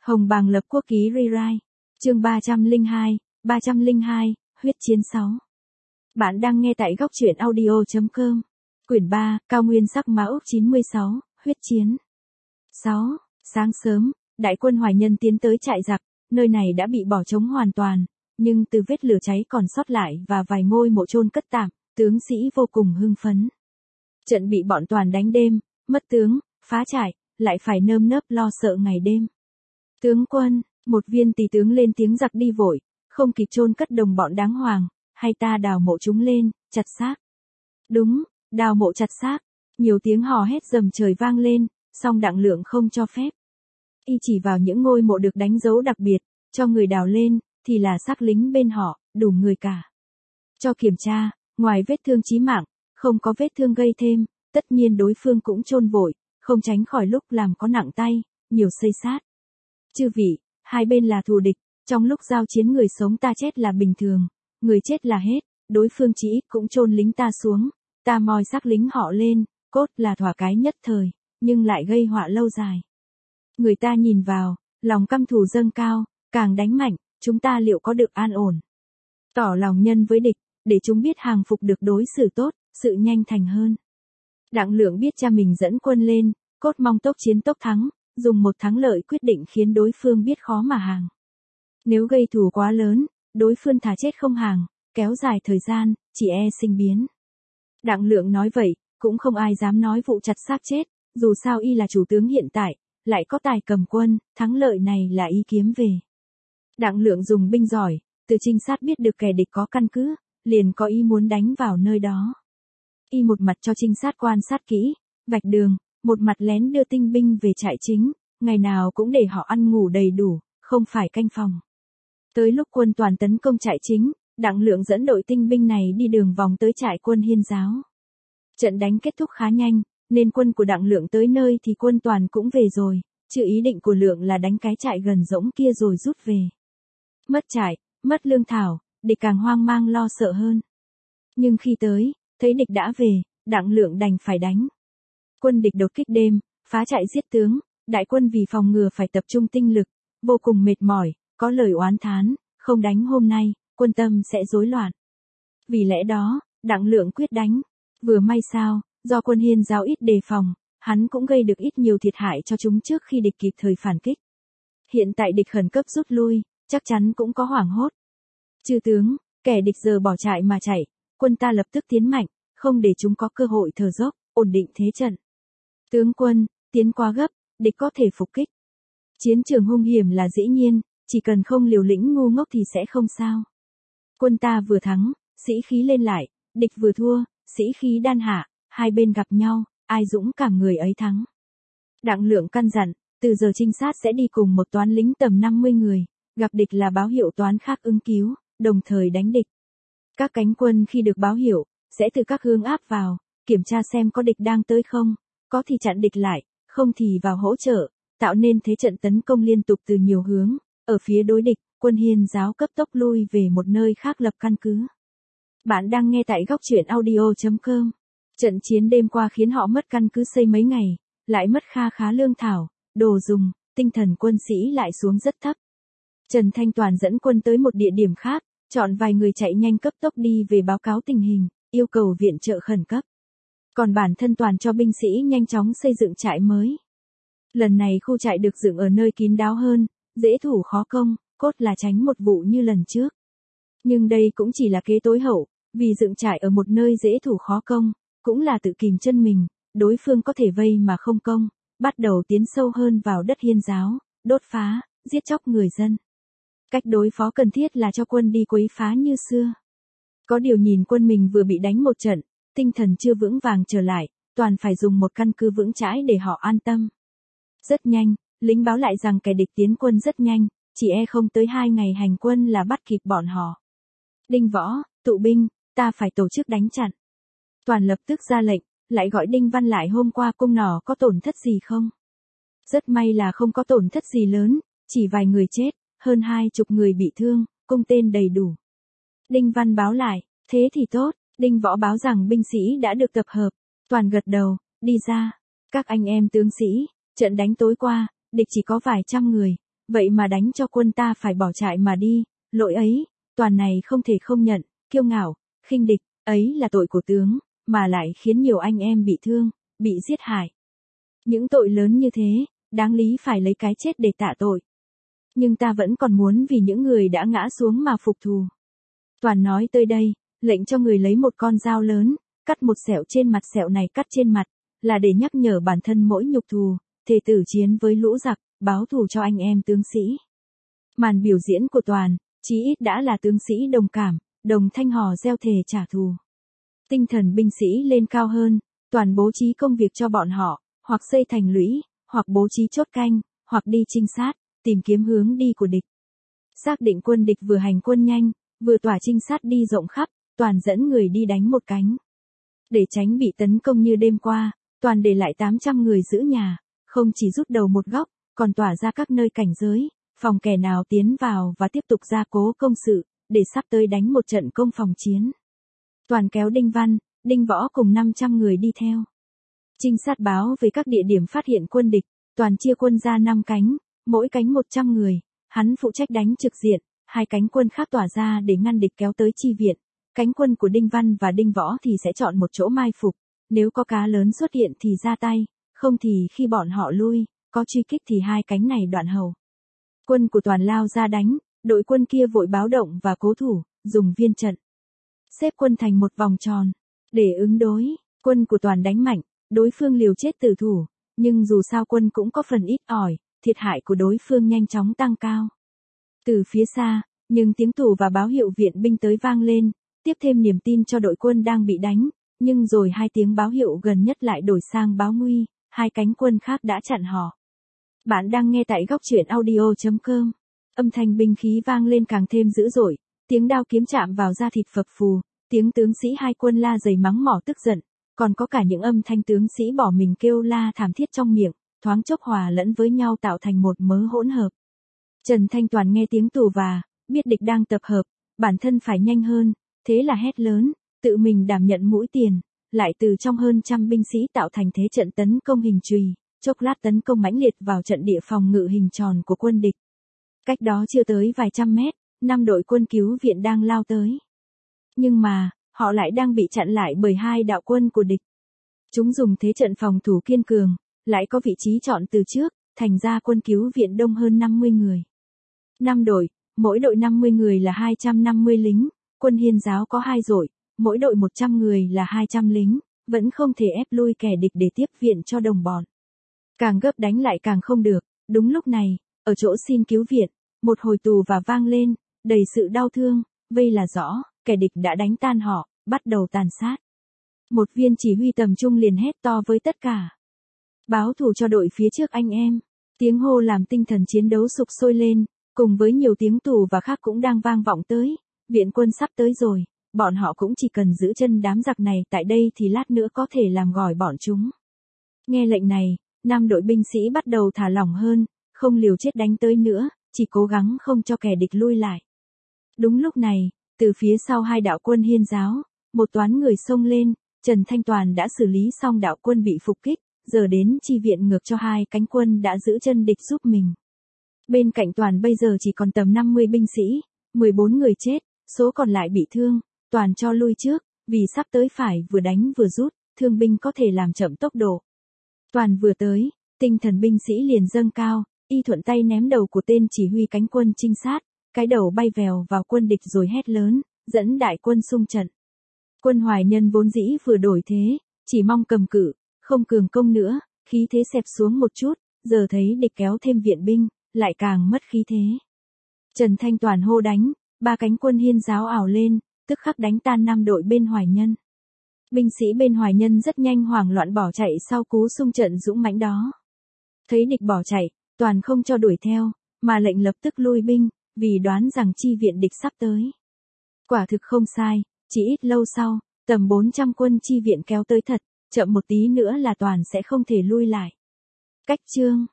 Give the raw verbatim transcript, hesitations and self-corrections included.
Hồng Bàng lập quốc ký rewrite. Chương ba trăm lẻ hai, ba trăm lẻ hai, huyết chiến sáu. Bạn đang nghe tại góc truyện audio chấm com. Quyển ba, Cao Nguyên sắc mã úc chín mươi sáu, huyết chiến. sáu. Sáng sớm, đại quân Hoài Nhân tiến tới trại giặc, nơi này đã bị bỏ trống hoàn toàn, nhưng từ vết lửa cháy còn sót lại và vài ngôi mộ chôn cất tạm, tướng sĩ vô cùng hưng phấn. Trận bị bọn Toàn đánh đêm, mất tướng, phá trại, lại phải nơm nớp lo sợ ngày đêm. Tướng quân, một viên tỳ tướng lên tiếng giặc đi vội, không kịp chôn cất đồng bọn đáng hoàng, hay ta đào mộ chúng lên, chặt xác. Đúng, đào mộ chặt xác, nhiều tiếng hò hét rầm trời vang lên, song Đặng Lượng không cho phép. Y chỉ vào những ngôi mộ được đánh dấu đặc biệt, cho người đào lên, thì là xác lính bên họ, đủ người cả. Cho kiểm tra, ngoài vết thương chí mạng, không có vết thương gây thêm, tất nhiên đối phương cũng chôn vội, không tránh khỏi lúc làm có nặng tay, nhiều xây sát. Chư vị, hai bên là thù địch, trong lúc giao chiến người sống ta chết là bình thường, người chết là hết, đối phương chỉ ít cũng chôn lính ta xuống, ta moi xác lính họ lên, cốt là thỏa cái nhất thời, nhưng lại gây họa lâu dài. Người ta nhìn vào, lòng căm thù dâng cao, càng đánh mạnh, chúng ta liệu có được an ổn. Tỏ lòng nhân với địch, để chúng biết hàng phục được đối xử tốt, sự nhanh thành hơn. Đặng Lượng biết cha mình dẫn quân lên, cốt mong tốc chiến tốc thắng, dùng một thắng lợi quyết định khiến đối phương biết khó mà hàng. Nếu gây thù quá lớn, đối phương thà chết không hàng, kéo dài thời gian, chỉ e sinh biến. Đặng Lượng nói vậy, cũng không ai dám nói vụ chặt xác chết, dù sao y là chủ tướng hiện tại, lại có tài cầm quân, thắng lợi này là y kiếm về. Đặng Lượng dùng binh giỏi, từ trinh sát biết được kẻ địch có căn cứ, liền có ý muốn đánh vào nơi đó. Y một mặt cho trinh sát quan sát kỹ, vạch đường, một mặt lén đưa tinh binh về trại chính, ngày nào cũng để họ ăn ngủ đầy đủ, không phải canh phòng. Tới lúc quân Toàn tấn công trại chính, Đặng Lượng dẫn đội tinh binh này đi đường vòng tới trại quân Hiên giáo. Trận đánh kết thúc khá nhanh, nên quân của Đặng Lượng tới nơi thì quân Toàn cũng về rồi, chứ ý định của Lượng là đánh cái trại gần rỗng kia rồi rút về. Mất trại, mất lương thảo, địch càng hoang mang lo sợ hơn. Nhưng khi tới, thấy địch đã về, Đặng Lượng đành phải đánh. Quân địch đột kích đêm, phá trại giết tướng, đại quân vì phòng ngừa phải tập trung tinh lực, vô cùng mệt mỏi, có lời oán thán, không đánh hôm nay, quân tâm sẽ rối loạn. Vì lẽ đó, Đặng Lượng quyết đánh. Vừa may sao, do quân Hiên giáo ít đề phòng, hắn cũng gây được ít nhiều thiệt hại cho chúng trước khi địch kịp thời phản kích. Hiện tại địch khẩn cấp rút lui, chắc chắn cũng có hoảng hốt. Chư tướng, kẻ địch giờ bỏ trại mà chạy, quân ta lập tức tiến mạnh, không để chúng có cơ hội thở dốc, ổn định thế trận. Tướng quân, tiến quá gấp, địch có thể phục kích. Chiến trường hung hiểm là dĩ nhiên, chỉ cần không liều lĩnh ngu ngốc thì sẽ không sao. Quân ta vừa thắng, sĩ khí lên lại, địch vừa thua, sĩ khí đan hạ, hai bên gặp nhau, ai dũng cảm người ấy thắng. Đặng Lượng căn dặn, từ giờ trinh sát sẽ đi cùng một toán lính tầm năm mươi người, gặp địch là báo hiệu toán khác ứng cứu, đồng thời đánh địch. Các cánh quân khi được báo hiệu, sẽ từ các hướng áp vào, kiểm tra xem có địch đang tới không, có thì chặn địch lại, không thì vào hỗ trợ, tạo nên thế trận tấn công liên tục từ nhiều hướng. Ở phía đối địch, quân Hiên giáo cấp tốc lui về một nơi khác lập căn cứ. Bạn đang nghe tại góc truyện audio chấm com. Trận chiến đêm qua khiến họ mất căn cứ xây mấy ngày, lại mất kha khá lương thảo, đồ dùng, tinh thần quân sĩ lại xuống rất thấp. Trần Thanh Toàn dẫn quân tới một địa điểm khác, chọn vài người chạy nhanh cấp tốc đi về báo cáo tình hình, yêu cầu viện trợ khẩn cấp. Còn bản thân Toàn cho binh sĩ nhanh chóng xây dựng trại mới. Lần này khu trại được dựng ở nơi kín đáo hơn, dễ thủ khó công, cốt là tránh một vụ như lần trước. Nhưng đây cũng chỉ là kế tối hậu, vì dựng trại ở một nơi dễ thủ khó công, cũng là tự kìm chân mình, đối phương có thể vây mà không công, bắt đầu tiến sâu hơn vào đất Hiên giáo, đốt phá, giết chóc người dân. Cách đối phó cần thiết là cho quân đi quấy phá như xưa. Có điều nhìn quân mình vừa bị đánh một trận, tinh thần chưa vững vàng trở lại, Toàn phải dùng một căn cứ vững chãi để họ an tâm. Rất nhanh, lính báo lại rằng kẻ địch tiến quân rất nhanh, chỉ e không tới hai ngày hành quân là bắt kịp bọn họ. Đinh Võ, tụ binh, ta phải tổ chức đánh chặn. Toàn lập tức ra lệnh, lại gọi Đinh Văn lại hôm qua cung nỏ có tổn thất gì không? Rất may là không có tổn thất gì lớn, chỉ vài người chết, hơn hai chục người bị thương, cung tên đầy đủ. Đinh Văn báo lại, thế thì tốt, Đinh Võ báo rằng binh sĩ đã được tập hợp, Toàn gật đầu, đi ra. Các anh em tướng sĩ, trận đánh tối qua, địch chỉ có vài trăm người, vậy mà đánh cho quân ta phải bỏ trại mà đi, lỗi ấy, Toàn này không thể không nhận, kiêu ngạo, khinh địch, ấy là tội của tướng, mà lại khiến nhiều anh em bị thương, bị giết hại. Những tội lớn như thế, đáng lý phải lấy cái chết để tạ tội. Nhưng ta vẫn còn muốn vì những người đã ngã xuống mà phục thù. Toàn nói tới đây, lệnh cho người lấy một con dao lớn, cắt một sẹo trên mặt, sẹo này cắt trên mặt, là để nhắc nhở bản thân mỗi nhục thù, thề tử chiến với lũ giặc, báo thù cho anh em tướng sĩ. Màn biểu diễn của Toàn, chí ít đã là tướng sĩ đồng cảm, đồng thanh hò reo thề trả thù. Tinh thần binh sĩ lên cao hơn, Toàn bố trí công việc cho bọn họ, hoặc xây thành lũy, hoặc bố trí chốt canh, hoặc đi trinh sát, tìm kiếm hướng đi của địch. Xác định quân địch vừa hành quân nhanh, vừa tỏa trinh sát đi rộng khắp, Toàn dẫn người đi đánh một cánh. Để tránh bị tấn công như đêm qua, Toàn để lại tám trăm người giữ nhà, không chỉ rút đầu một góc, còn tỏa ra các nơi cảnh giới, phòng kẻ nào tiến vào và tiếp tục gia cố công sự, để sắp tới đánh một trận công phòng chiến. Toàn kéo Đinh Văn, Đinh Võ cùng năm trăm người đi theo. Trinh sát báo về các địa điểm phát hiện quân địch, Toàn chia quân ra năm cánh, mỗi cánh một trăm người, hắn phụ trách đánh trực diện, hai cánh quân khác tỏa ra để ngăn địch kéo tới chi viện. Cánh quân của Đinh Văn và Đinh Võ thì sẽ chọn một chỗ mai phục, nếu có cá lớn xuất hiện thì ra tay, không thì khi bọn họ lui, có truy kích thì hai cánh này đoạn hầu. Quân của Toàn lao ra đánh, đội quân kia vội báo động và cố thủ, dùng viên trận. Xếp quân thành một vòng tròn, để ứng đối, quân của Toàn đánh mạnh, đối phương liều chết tử thủ, nhưng dù sao quân cũng có phần ít ỏi, thiệt hại của đối phương nhanh chóng tăng cao. Từ phía xa, nhưng tiếng tù và báo hiệu viện binh tới vang lên, tiếp thêm niềm tin cho đội quân đang bị đánh, nhưng rồi hai tiếng báo hiệu gần nhất lại đổi sang báo nguy, hai cánh quân khác đã chặn họ. Bạn đang nghe tại góc truyện audio chấm com. Âm thanh binh khí vang lên càng thêm dữ dội, tiếng đao kiếm chạm vào da thịt phập phù, tiếng tướng sĩ hai quân la dày mắng mỏ tức giận, còn có cả những âm thanh tướng sĩ bỏ mình kêu la thảm thiết trong miệng, thoáng chốc hòa lẫn với nhau tạo thành một mớ hỗn hợp. Trần Thanh Toàn nghe tiếng tù và, biết địch đang tập hợp, bản thân phải nhanh hơn, thế là hét lớn, tự mình đảm nhận mũi tiền, lại từ trong hơn trăm binh sĩ tạo thành thế trận tấn công hình chùy, chốc lát tấn công mãnh liệt vào trận địa phòng ngự hình tròn của quân địch. Cách đó chưa tới vài trăm mét, năm đội quân cứu viện đang lao tới. Nhưng mà, họ lại đang bị chặn lại bởi hai đạo quân của địch. Chúng dùng thế trận phòng thủ kiên cường, lại có vị trí chọn từ trước, thành ra quân cứu viện đông hơn năm mươi người. Năm đội, mỗi đội năm mươi người là hai trăm năm mươi lính, quân Hiên giáo có hai đội, mỗi đội một trăm người là hai trăm lính, vẫn không thể ép lui kẻ địch để tiếp viện cho đồng bọn. Càng gấp đánh lại càng không được, đúng lúc này, ở chỗ xin cứu viện, một hồi tù và vang lên, đầy sự đau thương, vây là rõ, kẻ địch đã đánh tan họ, bắt đầu tàn sát. Một viên chỉ huy tầm trung liền hét to với tất cả. Báo thù cho đội phía trước anh em, tiếng hô làm tinh thần chiến đấu sục sôi lên, cùng với nhiều tiếng tù và khác cũng đang vang vọng tới, viện quân sắp tới rồi, bọn họ cũng chỉ cần giữ chân đám giặc này tại đây thì lát nữa có thể làm gỏi bọn chúng. Nghe lệnh này, năm đội binh sĩ bắt đầu thả lỏng hơn, không liều chết đánh tới nữa, chỉ cố gắng không cho kẻ địch lui lại. Đúng lúc này, từ phía sau hai đạo quân Hiên giáo, một toán người xông lên, Trần Thanh Toàn đã xử lý xong đạo quân bị phục kích, giờ đến chi viện ngược cho hai cánh quân đã giữ chân địch giúp mình. Bên cạnh Toàn bây giờ chỉ còn tầm năm mươi binh sĩ, mười bốn người chết, số còn lại bị thương, Toàn cho lui trước, vì sắp tới phải vừa đánh vừa rút, thương binh có thể làm chậm tốc độ. Toàn vừa tới, tinh thần binh sĩ liền dâng cao, y thuận tay ném đầu của tên chỉ huy cánh quân trinh sát, cái đầu bay vèo vào quân địch rồi hét lớn, dẫn đại quân xung trận. Quân Hoài Nhân vốn dĩ vừa đổi thế, chỉ mong cầm cự, không cường công nữa, khí thế xẹp xuống một chút, giờ thấy địch kéo thêm viện binh, lại càng mất khí thế. Trần Thanh Toàn hô đánh, ba cánh quân Hiên giáo ảo lên, tức khắc đánh tan năm đội bên Hoài Nhân. Binh sĩ bên Hoài Nhân rất nhanh hoảng loạn bỏ chạy sau cú xung trận dũng mãnh đó. Thấy địch bỏ chạy, Toàn không cho đuổi theo, mà lệnh lập tức lui binh, vì đoán rằng chi viện địch sắp tới. Quả thực không sai, chỉ ít lâu sau, tầm bốn trăm quân chi viện kéo tới thật, chậm một tí nữa là Toàn sẽ không thể lui lại. Cách chương